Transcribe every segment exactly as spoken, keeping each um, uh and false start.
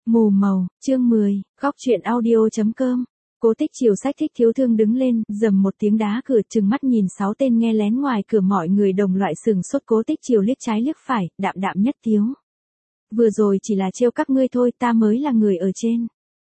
Mù màu, chương mười, góc truyện audio.com. Cố Tích Chiều xách Thích Thiếu Thương đứng lên, rầm một tiếng đá cửa, trừng mắt nhìn sáu tên nghe lén ngoài cửa. Mọi người đồng loại sừng sốt. Cố Tích Chiều liếc trái liếc phải, đạm đạm nhất tiếu. Vừa rồi chỉ là trêu các ngươi thôi, ta mới là người ở trên.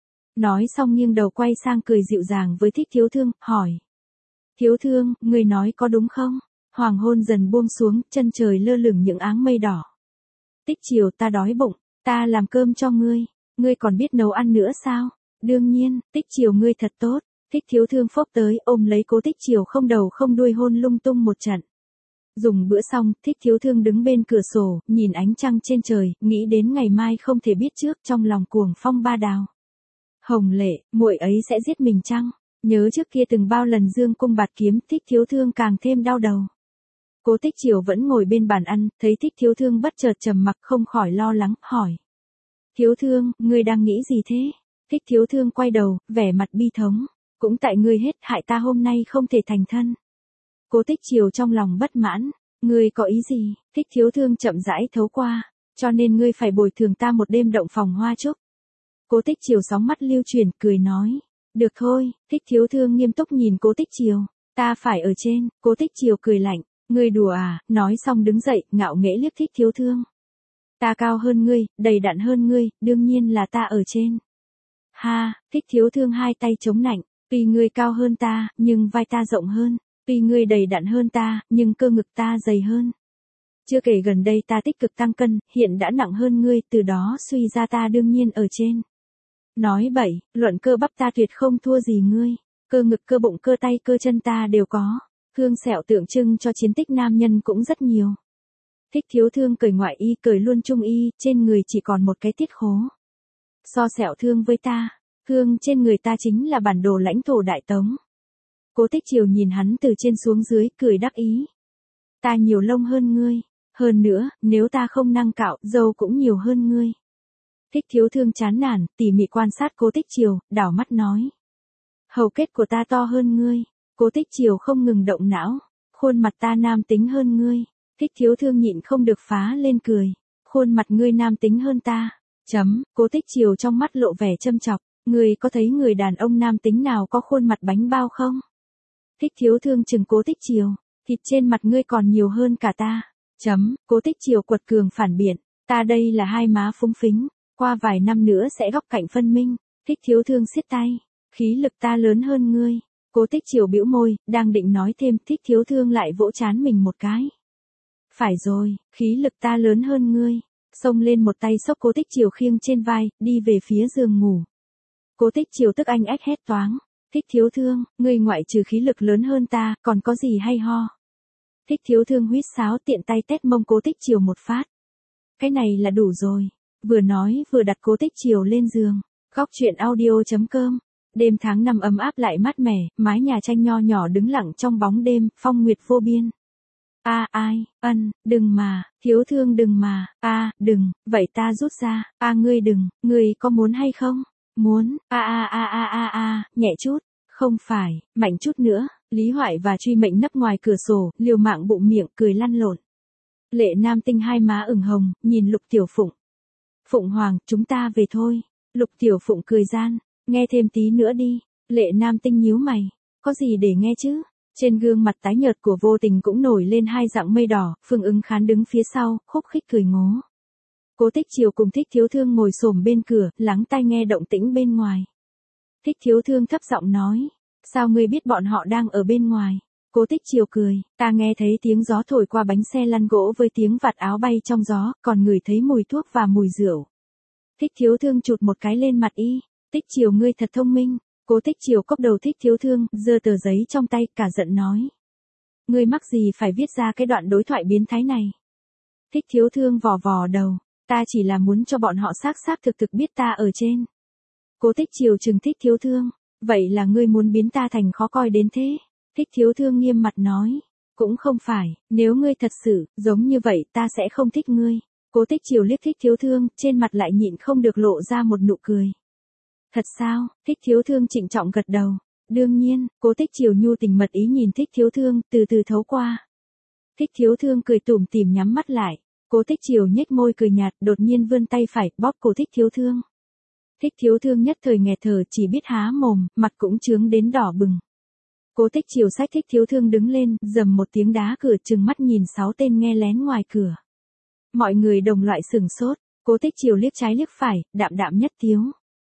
Nói xong nghiêng đầu quay sang cười dịu dàng với Thích Thiếu Thương, hỏi. Thiếu Thương, ngươi nói có đúng không? Hoàng hôn dần buông xuống, chân trời lơ lửng những áng mây đỏ. Tích Chiều, ta đói bụng, ta làm cơm cho ngươi. Ngươi còn biết nấu ăn nữa sao? Đương nhiên, Tích Chiều ngươi thật tốt. Thích Thiếu Thương phốc tới, ôm lấy Cố Tích Chiều không đầu không đuôi hôn lung tung một trận. Dùng bữa xong, Thích Thiếu Thương đứng bên cửa sổ, nhìn ánh trăng trên trời, nghĩ đến ngày mai không thể biết trước, trong lòng cuồng phong ba đào. Hồng Lệ, muội ấy sẽ giết mình chăng? Nhớ trước kia từng bao lần dương cung bạt kiếm, Thích Thiếu Thương càng thêm đau đầu. Cố Tích Chiều vẫn ngồi bên bàn ăn, thấy Thích Thiếu Thương bất chợt trầm mặc không khỏi lo lắng, hỏi. Thiếu Thương, ngươi đang nghĩ gì thế? Thích Thiếu Thương quay đầu, vẻ mặt bi thống. Cũng tại ngươi hết, hại ta hôm nay không thể thành thân. Cố Tích Chiều trong lòng bất mãn. Ngươi có ý gì? Thích Thiếu Thương chậm rãi thấu qua. Cho nên ngươi phải bồi thường ta một đêm động phòng hoa trúc. Cố Tích Chiều sóng mắt lưu chuyển, cười nói. Được thôi. Thích Thiếu Thương nghiêm túc nhìn Cố Tích Chiều. Ta phải ở trên. Cố Tích Chiều cười lạnh. Ngươi đùa à? Nói xong đứng dậy, ngạo nghễ liếc Thích Thiếu Thương. Ta cao hơn ngươi, đầy đặn hơn ngươi, đương nhiên là ta ở trên. Ha, Thích Thiếu Thương hai tay chống nạnh, tuy ngươi cao hơn ta, nhưng vai ta rộng hơn, tuy ngươi đầy đặn hơn ta, nhưng cơ ngực ta dày hơn. Chưa kể gần đây ta tích cực tăng cân, hiện đã nặng hơn ngươi, từ đó suy ra ta đương nhiên ở trên. Nói bậy, luận cơ bắp ta tuyệt không thua gì ngươi, cơ ngực cơ bụng cơ tay cơ chân ta đều có, hương sẹo tượng trưng cho chiến tích nam nhân cũng rất nhiều. Thích Thiếu Thương cởi ngoại y cởi luôn trung y, trên người chỉ còn một cái tiết khố. So sẹo thương với ta, thương trên người ta chính là bản đồ lãnh thổ Đại Tống. Cố Tích Chiều nhìn hắn từ trên xuống dưới, cười đắc ý. Ta nhiều lông hơn ngươi, hơn nữa, nếu ta không năng cạo, râu cũng nhiều hơn ngươi. Thích Thiếu Thương chán nản, tỉ mỉ quan sát Cố Tích Chiều, đảo mắt nói. Hầu kết của ta to hơn ngươi. Cố Tích Chiều không ngừng động não, khuôn mặt ta nam tính hơn ngươi. Thích Thiếu Thương nhịn không được phá lên cười. Khuôn mặt ngươi nam tính hơn ta. Chấm, Cố Tích Chiều trong mắt lộ vẻ châm chọc. Ngươi có thấy người đàn ông nam tính nào có khuôn mặt bánh bao không? Thích Thiếu Thương chừng Cố Tích Chiều. Thịt trên mặt ngươi còn nhiều hơn cả ta. Chấm, Cố Tích Chiều quật cường phản biện. Ta đây là hai má phúng phính. Qua vài năm nữa sẽ góc cạnh phân minh. Thích Thiếu Thương siết tay. Khí lực ta lớn hơn ngươi. Cố Tích Chiều bĩu môi, đang định nói thêm, Thích Thiếu Thương lại vỗ trán mình một cái. Phải rồi, khí lực ta lớn hơn ngươi. Xông lên một tay xốc Cố Tích Chiều khiêng trên vai, đi về phía giường ngủ. Cố Tích Chiều tức anh ách hét toáng. Thích Thiếu Thương, ngươi ngoại trừ khí lực lớn hơn ta, còn có gì hay ho? Thích Thiếu Thương huýt sáo tiện tay tét mông Cố Tích Chiều một phát. Cái này là đủ rồi. Vừa nói vừa đặt Cố Tích Chiều lên giường. Góc truyện audio.com. Đêm tháng năm ấm áp lại mát mẻ, mái nhà tranh nho nhỏ đứng lặng trong bóng đêm, phong nguyệt vô biên. A à, ai, ân, đừng mà, Thiếu Thương đừng mà, a à, đừng, vậy ta rút ra, a à, ngươi đừng, ngươi có muốn hay không? Muốn, a a a a a a, nhẹ chút, không phải, mạnh chút nữa. Lý Hoại và Truy Mệnh nấp ngoài cửa sổ, liều mạng bụng miệng, cười lăn lộn. Lệ Nam Tinh hai má ửng hồng, nhìn Lục Tiểu Phụng. Phụng Hoàng, chúng ta về thôi. Lục Tiểu Phụng cười gian, nghe thêm tí nữa đi. Lệ Nam Tinh nhíu mày, có gì để nghe chứ? Trên gương mặt tái nhợt của Vô Tình cũng nổi lên hai dạng mây đỏ, Phương Ứng Khán đứng phía sau, khúc khích cười ngố. Cố Tích Chiều cùng Thích Thiếu Thương ngồi xổm bên cửa, lắng tai nghe động tĩnh bên ngoài. Thích Thiếu Thương thấp giọng nói, sao ngươi biết bọn họ đang ở bên ngoài? Cố Tích Chiều cười, ta nghe thấy tiếng gió thổi qua bánh xe lăn gỗ với tiếng vạt áo bay trong gió, còn ngửi thấy mùi thuốc và mùi rượu. Thích Thiếu Thương chụt một cái lên mặt y, Tích Chiều ngươi thật thông minh. Cố Tích Chiều cốc đầu Thích Thiếu Thương, giơ tờ giấy trong tay, cả giận nói. Ngươi mắc gì phải viết ra cái đoạn đối thoại biến thái này? Thích Thiếu Thương vò vò đầu, ta chỉ là muốn cho bọn họ xác xác thực thực biết ta ở trên. Cố Tích Chiều trừng Thích Thiếu Thương, vậy là ngươi muốn biến ta thành khó coi đến thế? Thích Thiếu Thương nghiêm mặt nói, cũng không phải, nếu ngươi thật sự, giống như vậy ta sẽ không thích ngươi. Cố Tích Chiều liếc Thích Thiếu Thương, trên mặt lại nhịn không được lộ ra một nụ cười. Thật sao? Thích Thiếu Thương trịnh trọng gật đầu. Đương nhiên, Cố Tích Chiều nhu tình mật ý nhìn Thích Thiếu Thương, từ từ thấu qua. Thích Thiếu Thương cười tủm tỉm nhắm mắt lại. Cố Tích Chiều nhếch môi cười nhạt, đột nhiên vươn tay phải, bóp cổ Thích Thiếu Thương. Thích Thiếu Thương nhất thời nghẹt thở chỉ biết há mồm, mặt cũng trướng đến đỏ bừng. Cố Tích Chiều xách Thích Thiếu Thương đứng lên, rầm một tiếng đá cửa trừng mắt nhìn sáu tên nghe lén ngoài cửa. Mọi người đồng loại sửng sốt, Cố Tích Chiều liếc trái liếc phải, đạm đạm nhất thiếu.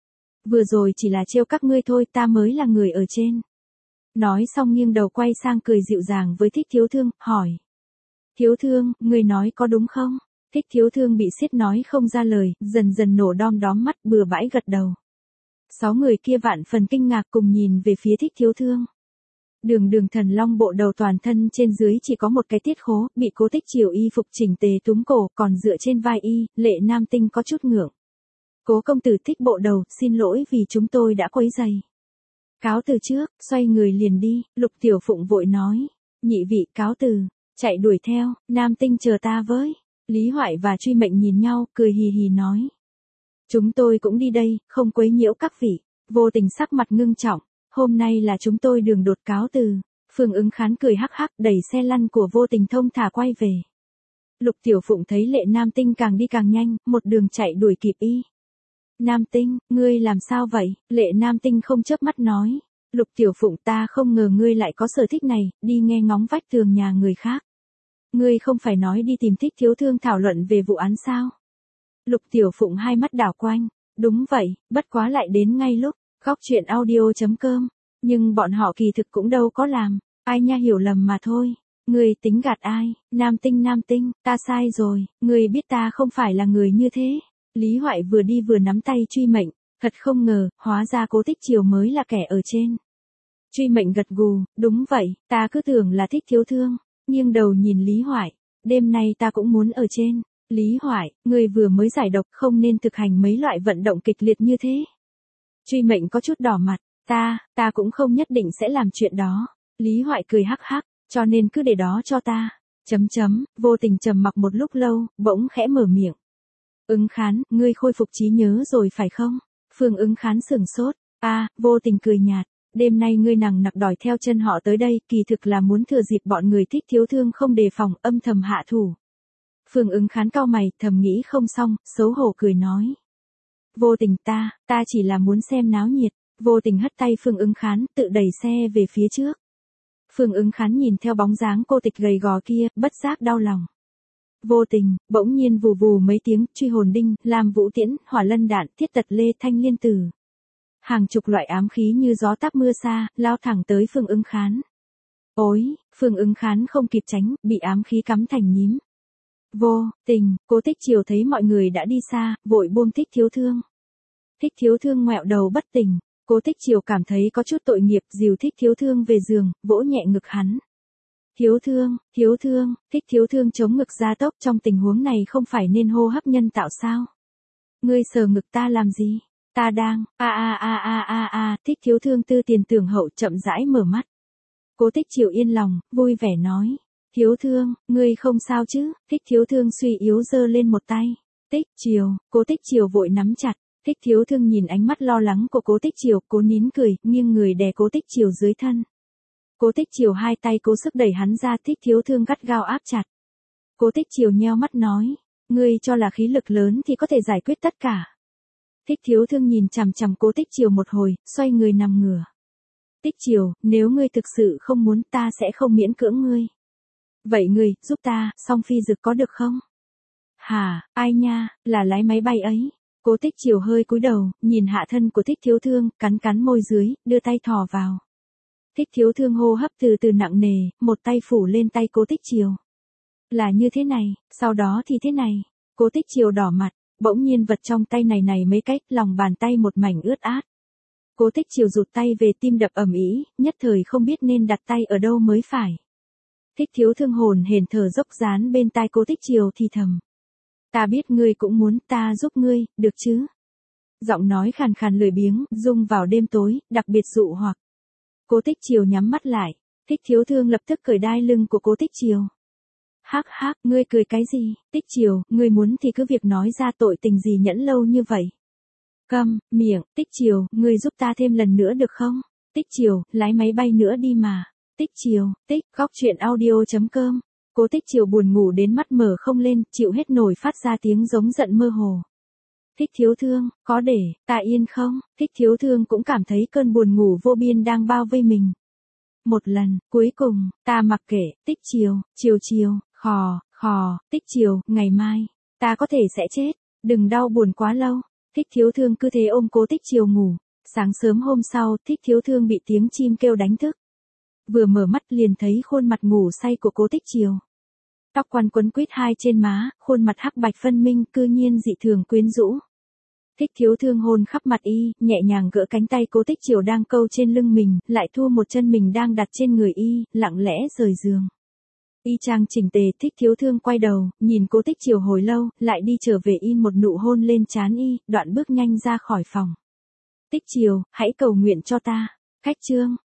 Vừa rồi chỉ là trêu các ngươi thôi, ta mới là người ở trên. Nói xong nghiêng đầu quay sang cười dịu dàng với Thích Thiếu Thương, hỏi. Thiếu Thương, ngươi nói có đúng không? Thích Thiếu Thương bị siết nói không ra lời, dần dần nổ đom đóm mắt bừa bãi gật đầu. Sáu người kia vạn phần kinh ngạc cùng nhìn về phía Thích Thiếu Thương. Đường Đường Thần Long bộ đầu toàn thân trên dưới chỉ có một cái tiết khố, bị Cố Tích Chiều y phục chỉnh tề túm cổ, còn dựa trên vai y, Lệ Nam Tinh có chút ngượng. Cố công tử Thích bộ đầu, xin lỗi vì chúng tôi đã quấy rầy. Cáo từ trước, xoay người liền đi, Lục Tiểu Phụng vội nói. Nhị vị cáo từ, chạy đuổi theo, Nam Tinh chờ ta với. Lý Hoại và Truy Mệnh nhìn nhau, cười hì hì nói. Chúng tôi cũng đi đây, không quấy nhiễu các vị. Vô Tình sắc mặt ngưng trọng, hôm nay là chúng tôi đường đột cáo từ. Phương Ứng Khán cười hắc hắc đẩy xe lăn của Vô Tình thông thả quay về. Lục Tiểu Phụng thấy Lệ Nam Tinh càng đi càng nhanh, một đường chạy đuổi kịp y. Nam Tinh, ngươi làm sao vậy? Lệ Nam Tinh không chớp mắt nói. Lục Tiểu Phụng, ta không ngờ ngươi lại có sở thích này, đi nghe ngóng vách tường nhà người khác. Ngươi không phải nói đi tìm Thích Thiếu Thương thảo luận về vụ án sao? Lục Tiểu Phụng hai mắt đảo quanh. Đúng vậy, bất quá lại đến ngay lúc. Góc truyện audio chấm com. Nhưng bọn họ kỳ thực cũng đâu có làm. Ai nha hiểu lầm mà thôi. Ngươi tính gạt ai? Nam Tinh Nam Tinh, ta sai rồi. Ngươi biết ta không phải là người như thế. Lý Hoại vừa đi vừa nắm tay Truy Mệnh. Thật không ngờ, hóa ra Cố Tích Chiều mới là kẻ ở trên. Truy Mệnh gật gù, đúng vậy, ta cứ tưởng là Thích Thiếu Thương. Nghiêng đầu nhìn Lý Hoại, đêm nay ta cũng muốn ở trên. Lý Hoại, người vừa mới giải độc không nên thực hành mấy loại vận động kịch liệt như thế. Truy Mệnh có chút đỏ mặt, ta, ta cũng không nhất định sẽ làm chuyện đó. Lý Hoại cười hắc hắc, cho nên cứ để đó cho ta. Chấm chấm, Vô Tình trầm mặc một lúc lâu, bỗng khẽ mở miệng. Ứng Khán, ngươi khôi phục trí nhớ rồi phải không? Phương Ứng Khán sửng sốt, a, à, Vô Tình cười nhạt. Đêm nay ngươi nằng nặc đòi theo chân họ tới đây, kỳ thực là muốn thừa dịp bọn người Thích Thiếu Thương không đề phòng, âm thầm hạ thủ. Phương Ứng Khán cau mày, thầm nghĩ không xong, xấu hổ cười nói. Vô Tình, ta, ta chỉ là muốn xem náo nhiệt. Vô Tình hất tay Phương Ứng Khán, tự đẩy xe về phía trước. Phương Ứng Khán nhìn theo bóng dáng cô tịch gầy gò kia, bất giác đau lòng. Vô Tình, bỗng nhiên vù vù mấy tiếng, truy hồn đinh, làm vũ tiễn, hỏa lân đạn, thiết tật lê, thanh liên tử. Hàng chục loại ám khí như gió táp mưa xa, lao thẳng tới Phương Ứng Khán. Ôi, Phương Ứng Khán không kịp tránh, bị ám khí cắm thành nhím. Vô Tình, Cố Tích Chiều thấy mọi người đã đi xa, vội buông Thích Thiếu Thương. Thích Thiếu Thương ngoẹo đầu bất tỉnh, Cố Tích Chiều cảm thấy có chút tội nghiệp, dìu Thích Thiếu Thương về giường, vỗ nhẹ ngực hắn. Thiếu Thương, Thiếu Thương, Thích Thiếu Thương chống ngực gia tốc, trong tình huống này không phải nên hô hấp nhân tạo sao? Ngươi sờ ngực ta làm gì? Ta đang, a a a a a a, Thích Thiếu Thương tư tiền tưởng hậu chậm rãi mở mắt. Cố Tích Chiều yên lòng, vui vẻ nói. Thiếu Thương, ngươi không sao chứ? Thích Thiếu Thương suy yếu giơ lên một tay. Tích Chiều, Cố Tích Chiều vội nắm chặt. Thích Thiếu Thương nhìn ánh mắt lo lắng của Cố Tích Chiều, cố nín cười, nghiêng người đè Cố Tích Chiều dưới thân. Cố Tích Chiều hai tay cố sức đẩy hắn ra, Thích Thiếu Thương gắt gao áp chặt. Cố Tích Chiều nheo mắt nói, ngươi cho là khí lực lớn thì có thể giải quyết tất cả. Thích Thiếu Thương nhìn chằm chằm Cố Tích Chiều một hồi, xoay người nằm ngửa. Tích Chiều, nếu ngươi thực sự không muốn, ta sẽ không miễn cưỡng ngươi. Vậy ngươi, giúp ta, Song Phi Dực có được không? Hả, ai nha, là lái máy bay ấy. Cố Tích Chiều hơi cúi đầu, nhìn hạ thân của Thích Thiếu Thương, cắn cắn môi dưới, đưa tay thò vào. Thích Thiếu Thương hô hấp từ từ nặng nề, một tay phủ lên tay Cố Tích Chiều. Là như thế này, sau đó thì thế này. Cố Tích Chiều đỏ mặt, bỗng nhiên vật trong tay này này mấy cách, lòng bàn tay một mảnh ướt át. Cố Tích Chiều rụt tay về, tim đập ầm ĩ, nhất thời không biết nên đặt tay ở đâu mới phải. Thích Thiếu Thương hồn hển thở dốc dán bên tai Cố Tích Chiều thì thầm. Ta biết ngươi cũng muốn, ta giúp ngươi, được chứ? Giọng nói khàn khàn lười biếng, rung vào đêm tối, đặc biệt dụ hoặc. Cố Tích Chiều nhắm mắt lại, Thích Thiếu Thương lập tức cởi đai lưng của Cố Tích Chiều. Hắc hắc, ngươi cười cái gì? Tích Chiều, ngươi muốn thì cứ việc nói ra, tội tình gì nhẫn lâu như vậy. Câm miệng. Tích Chiều, ngươi giúp ta thêm lần nữa được không? Tích Chiều, lái máy bay nữa đi mà. Tích Chiều, tích, góc truyện audio chấm com. Cố Tích Chiều buồn ngủ đến mắt mở không lên, chịu hết nổi phát ra tiếng giống giận mơ hồ. Thích thiếu thương, có để ta yên không? Thích thiếu thương cũng cảm thấy cơn buồn ngủ vô biên đang bao vây mình. Một lần, cuối cùng, ta mặc kệ, Tích Chiều, chiều chiều, khò, khò, Tích Chiều, ngày mai, ta có thể sẽ chết, đừng đau buồn quá lâu. Thích thiếu thương cứ thế ôm Cố Tích Chiều ngủ. Sáng sớm hôm sau, Thích thiếu thương bị tiếng chim kêu đánh thức. Vừa mở mắt liền thấy khuôn mặt ngủ say của Cố Tích Chiều. Tóc quăn quấn quýt hai trên má, khuôn mặt hắc bạch phân minh, cư nhiên dị thường quyến rũ. Thích thiếu thương hôn khắp mặt y, nhẹ nhàng gỡ cánh tay Cố Tích Chiều đang câu trên lưng mình, lại thu một chân mình đang đặt trên người y, lặng lẽ rời giường. Y chang chỉnh tề. Thích thiếu thương quay đầu, nhìn Cố Tích Chiều hồi lâu, lại đi trở về in một nụ hôn lên trán y, đoạn bước nhanh ra khỏi phòng. Tích Chiều, hãy cầu nguyện cho ta. Khách chương.